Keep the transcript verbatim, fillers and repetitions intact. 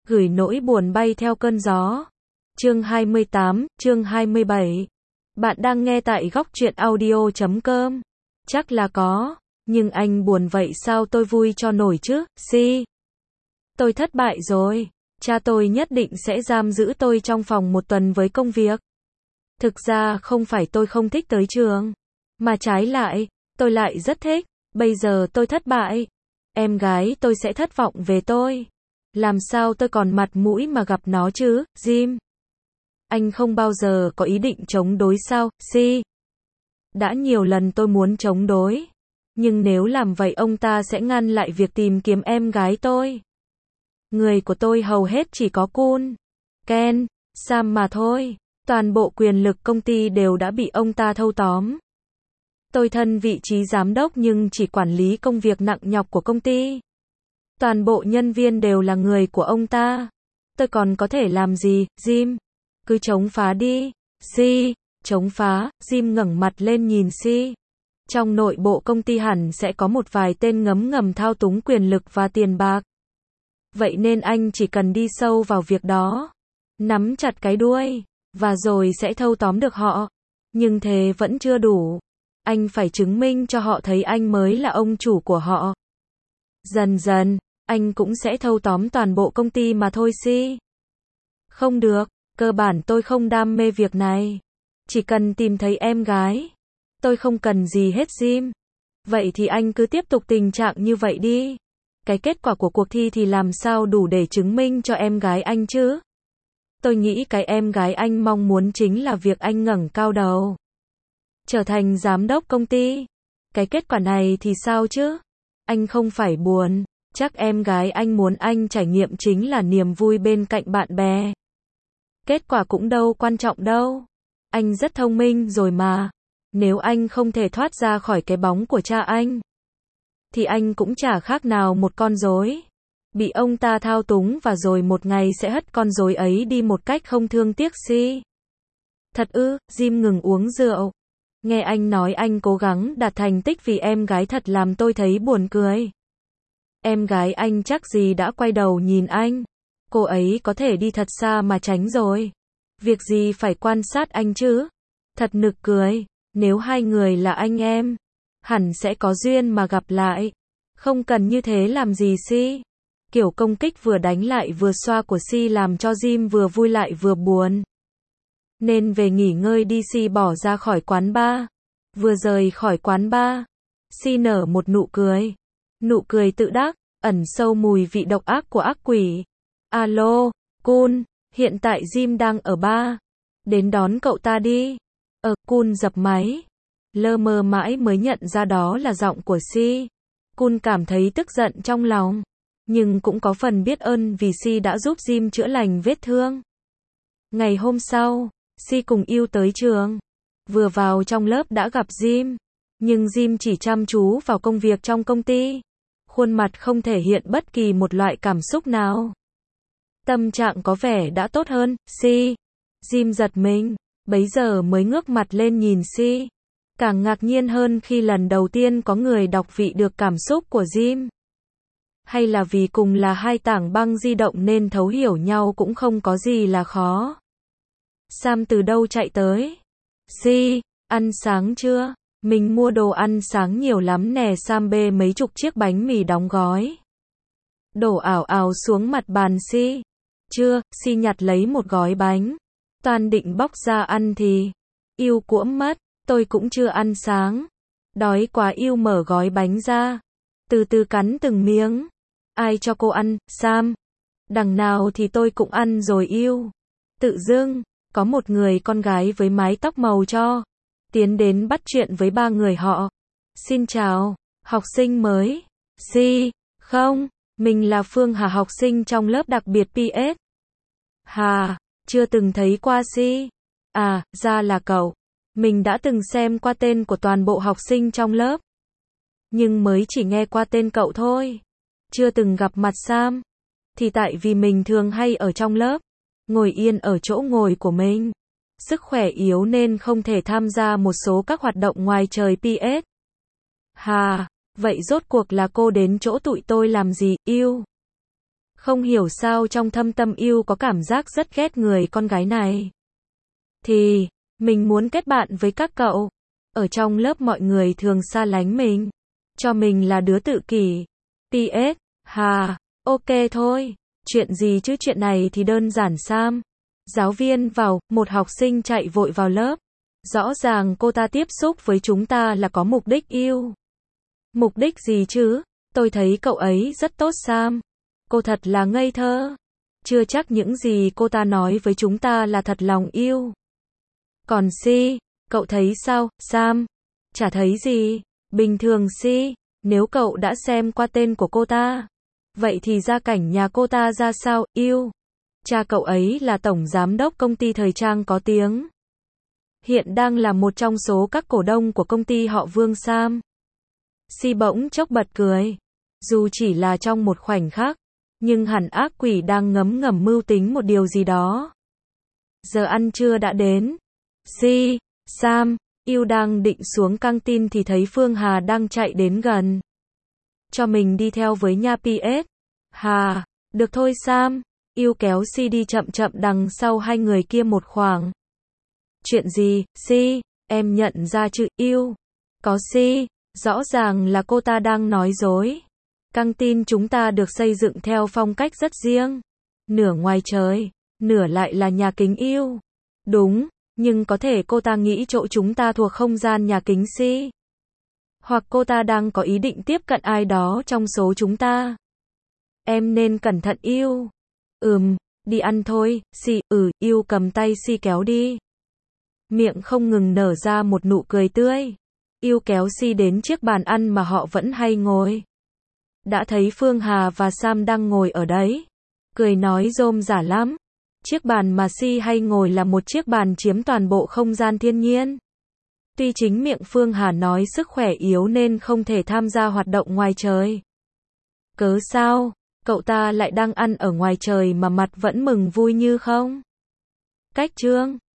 gửi nỗi buồn bay theo cơn gió. Chương hai mươi tám, chương hai mươi bảy. Bạn đang nghe tại góc truyện audio chấm com. Chắc là có, nhưng anh buồn vậy sao tôi vui cho nổi chứ, si. Tôi thất bại rồi. Cha tôi nhất định sẽ giam giữ tôi trong phòng một tuần với công việc. Thực ra không phải tôi không thích tới trường, mà trái lại, tôi lại rất thích. Bây giờ tôi thất bại, em gái tôi sẽ thất vọng về tôi. Làm sao tôi còn mặt mũi mà gặp nó chứ, Jim? Anh không bao giờ có ý định chống đối sao, si? Đã nhiều lần tôi muốn chống đối, nhưng nếu làm vậy ông ta sẽ ngăn lại việc tìm kiếm em gái tôi. Người của tôi hầu hết chỉ có Kun, Ken, Sam mà thôi. Toàn bộ quyền lực công ty đều đã bị ông ta thâu tóm. Tôi thân vị trí giám đốc nhưng chỉ quản lý công việc nặng nhọc của công ty. Toàn bộ nhân viên đều là người của ông ta. Tôi còn có thể làm gì, Jim? Cứ chống phá đi. Si, chống phá. Jim ngẩng mặt lên nhìn Si. Trong nội bộ công ty hẳn sẽ có một vài tên ngấm ngầm thao túng quyền lực và tiền bạc. Vậy nên anh chỉ cần đi sâu vào việc đó, nắm chặt cái đuôi, và rồi sẽ thâu tóm được họ. Nhưng thế vẫn chưa đủ. Anh phải chứng minh cho họ thấy anh mới là ông chủ của họ. Dần dần, anh cũng sẽ thâu tóm toàn bộ công ty mà thôi Si. Không được, cơ bản tôi không đam mê việc này. Chỉ cần tìm thấy em gái. Tôi không cần gì hết Jim. Vậy thì anh cứ tiếp tục tình trạng như vậy đi. Cái kết quả của cuộc thi thì làm sao đủ để chứng minh cho em gái anh chứ? Tôi nghĩ cái em gái anh mong muốn chính là việc anh ngẩng cao đầu, trở thành giám đốc công ty. Cái kết quả này thì sao chứ? Anh không phải buồn. Chắc em gái anh muốn anh trải nghiệm chính là niềm vui bên cạnh bạn bè. Kết quả cũng đâu quan trọng đâu. Anh rất thông minh rồi mà. Nếu anh không thể thoát ra khỏi cái bóng của cha anh, thì anh cũng chả khác nào một con rối. Bị ông ta thao túng và rồi một ngày sẽ hất con rối ấy đi một cách không thương tiếc Si. Thật ư? Jim ngừng uống rượu. Nghe anh nói anh cố gắng đạt thành tích vì em gái thật làm tôi thấy buồn cười. Em gái anh chắc gì đã quay đầu nhìn anh. Cô ấy có thể đi thật xa mà tránh rồi. Việc gì phải quan sát anh chứ? Thật nực cười. Nếu hai người là anh em, hẳn sẽ có duyên mà gặp lại. Không cần như thế làm gì Si. Kiểu công kích vừa đánh lại vừa xoa của Si làm cho Jim vừa vui lại vừa buồn. Nên về nghỉ ngơi đi Si bỏ ra khỏi quán bar. Vừa rời khỏi quán bar, Si nở một nụ cười. Nụ cười tự đắc, ẩn sâu mùi vị độc ác của ác quỷ. Alo, Kun, hiện tại Jim đang ở bar. Đến đón cậu ta đi. Ờ, Kun dập máy. Lơ mơ mãi mới nhận ra đó là giọng của Si. Kun cảm thấy tức giận trong lòng, nhưng cũng có phần biết ơn vì Si đã giúp Jim chữa lành vết thương. Ngày hôm sau, Si cùng yêu tới trường. Vừa vào trong lớp đã gặp Jim, nhưng Jim chỉ chăm chú vào công việc trong công ty. Khuôn mặt không thể hiện bất kỳ một loại cảm xúc nào. Tâm trạng có vẻ đã tốt hơn, Si. Jim giật mình, bấy giờ mới ngước mặt lên nhìn Si. Càng ngạc nhiên hơn khi lần đầu tiên có người đọc vị được cảm xúc của Jim. Hay là vì cùng là hai tảng băng di động nên thấu hiểu nhau cũng không có gì là khó. Sam từ đâu chạy tới? Si, ăn sáng chưa? Mình mua đồ ăn sáng nhiều lắm nè. Sam bê mấy chục chiếc bánh mì đóng gói, đổ ảo ảo xuống mặt bàn Si. Chưa, Si nhặt lấy một gói bánh. Toàn định bóc ra ăn thì Yêu cuỗm mất. Tôi cũng chưa ăn sáng. Đói quá. Yêu mở gói bánh ra, từ từ cắn từng miếng. Ai cho cô ăn, Sam? Đằng nào thì tôi cũng ăn rồi Yêu. Tự dưng, có một người con gái với mái tóc màu cho tiến đến bắt chuyện với ba người họ. Xin chào, học sinh mới. Si, không, mình là Phương Hà, học sinh trong lớp đặc biệt pê ét. Hà, chưa từng thấy qua Si. À, ra là cậu. Mình đã từng xem qua tên của toàn bộ học sinh trong lớp, nhưng mới chỉ nghe qua tên cậu thôi. Chưa từng gặp mặt Sam. Thì tại vì mình thường hay ở trong lớp, ngồi yên ở chỗ ngồi của mình. Sức khỏe yếu nên không thể tham gia một số các hoạt động ngoài trời pê ét. Hà, vậy rốt cuộc là cô đến chỗ tụi tôi làm gì, Yêu? Không hiểu sao trong thâm tâm yêu có cảm giác rất ghét người con gái này. Thì, mình muốn kết bạn với các cậu. Ở trong lớp mọi người thường xa lánh mình. Cho mình là đứa tự kỷ. pê ét, hà, ok thôi. Chuyện gì chứ, chuyện này thì đơn giản Sam. Giáo viên vào, một học sinh chạy vội vào lớp. Rõ ràng cô ta tiếp xúc với chúng ta là có mục đích yêu. Mục đích gì chứ? Tôi thấy cậu ấy rất tốt Sam. Cô thật là ngây thơ. Chưa chắc những gì cô ta nói với chúng ta là thật lòng yêu. Còn Si, cậu thấy sao, Sam? Chả thấy gì. Bình thường Si, nếu cậu đã xem qua tên của cô ta. Vậy thì gia cảnh nhà cô ta ra sao, yêu? Cha cậu ấy là tổng giám đốc công ty thời trang có tiếng. Hiện đang là một trong số các cổ đông của công ty họ Vương Sam. Si bỗng chốc bật cười. Dù chỉ là trong một khoảnh khắc, nhưng hẳn ác quỷ đang ngấm ngầm mưu tính một điều gì đó. Giờ ăn trưa đã đến. Si, Sam, yêu đang định xuống căng tin thì thấy Phương Hà đang chạy đến gần. Cho mình đi theo với nha pê ét. Hà, được thôi Sam. Yêu kéo Si đi chậm chậm đằng sau hai người kia một khoảng. Chuyện gì, Si, em nhận ra chứ, yêu. Có Si, rõ ràng là cô ta đang nói dối. Căng tin chúng ta được xây dựng theo phong cách rất riêng. Nửa ngoài trời, nửa lại là nhà kính yêu. Đúng, nhưng có thể cô ta nghĩ chỗ chúng ta thuộc không gian nhà kính Si. Hoặc cô ta đang có ý định tiếp cận ai đó trong số chúng ta. Em nên cẩn thận yêu. Ừm, đi ăn thôi, Si, ừ, yêu cầm tay Si kéo đi. Miệng không ngừng nở ra một nụ cười tươi. Yêu kéo Si đến chiếc bàn ăn mà họ vẫn hay ngồi. Đã thấy Phương Hà và Sam đang ngồi ở đấy. Cười nói rôm rả lắm. Chiếc bàn mà Si hay ngồi là một chiếc bàn chiếm toàn bộ không gian thiên nhiên. Tuy chính miệng Phương Hà nói sức khỏe yếu nên không thể tham gia hoạt động ngoài trời. Cớ sao? Cậu ta lại đang ăn ở ngoài trời mà mặt vẫn mừng vui như không? Cách chương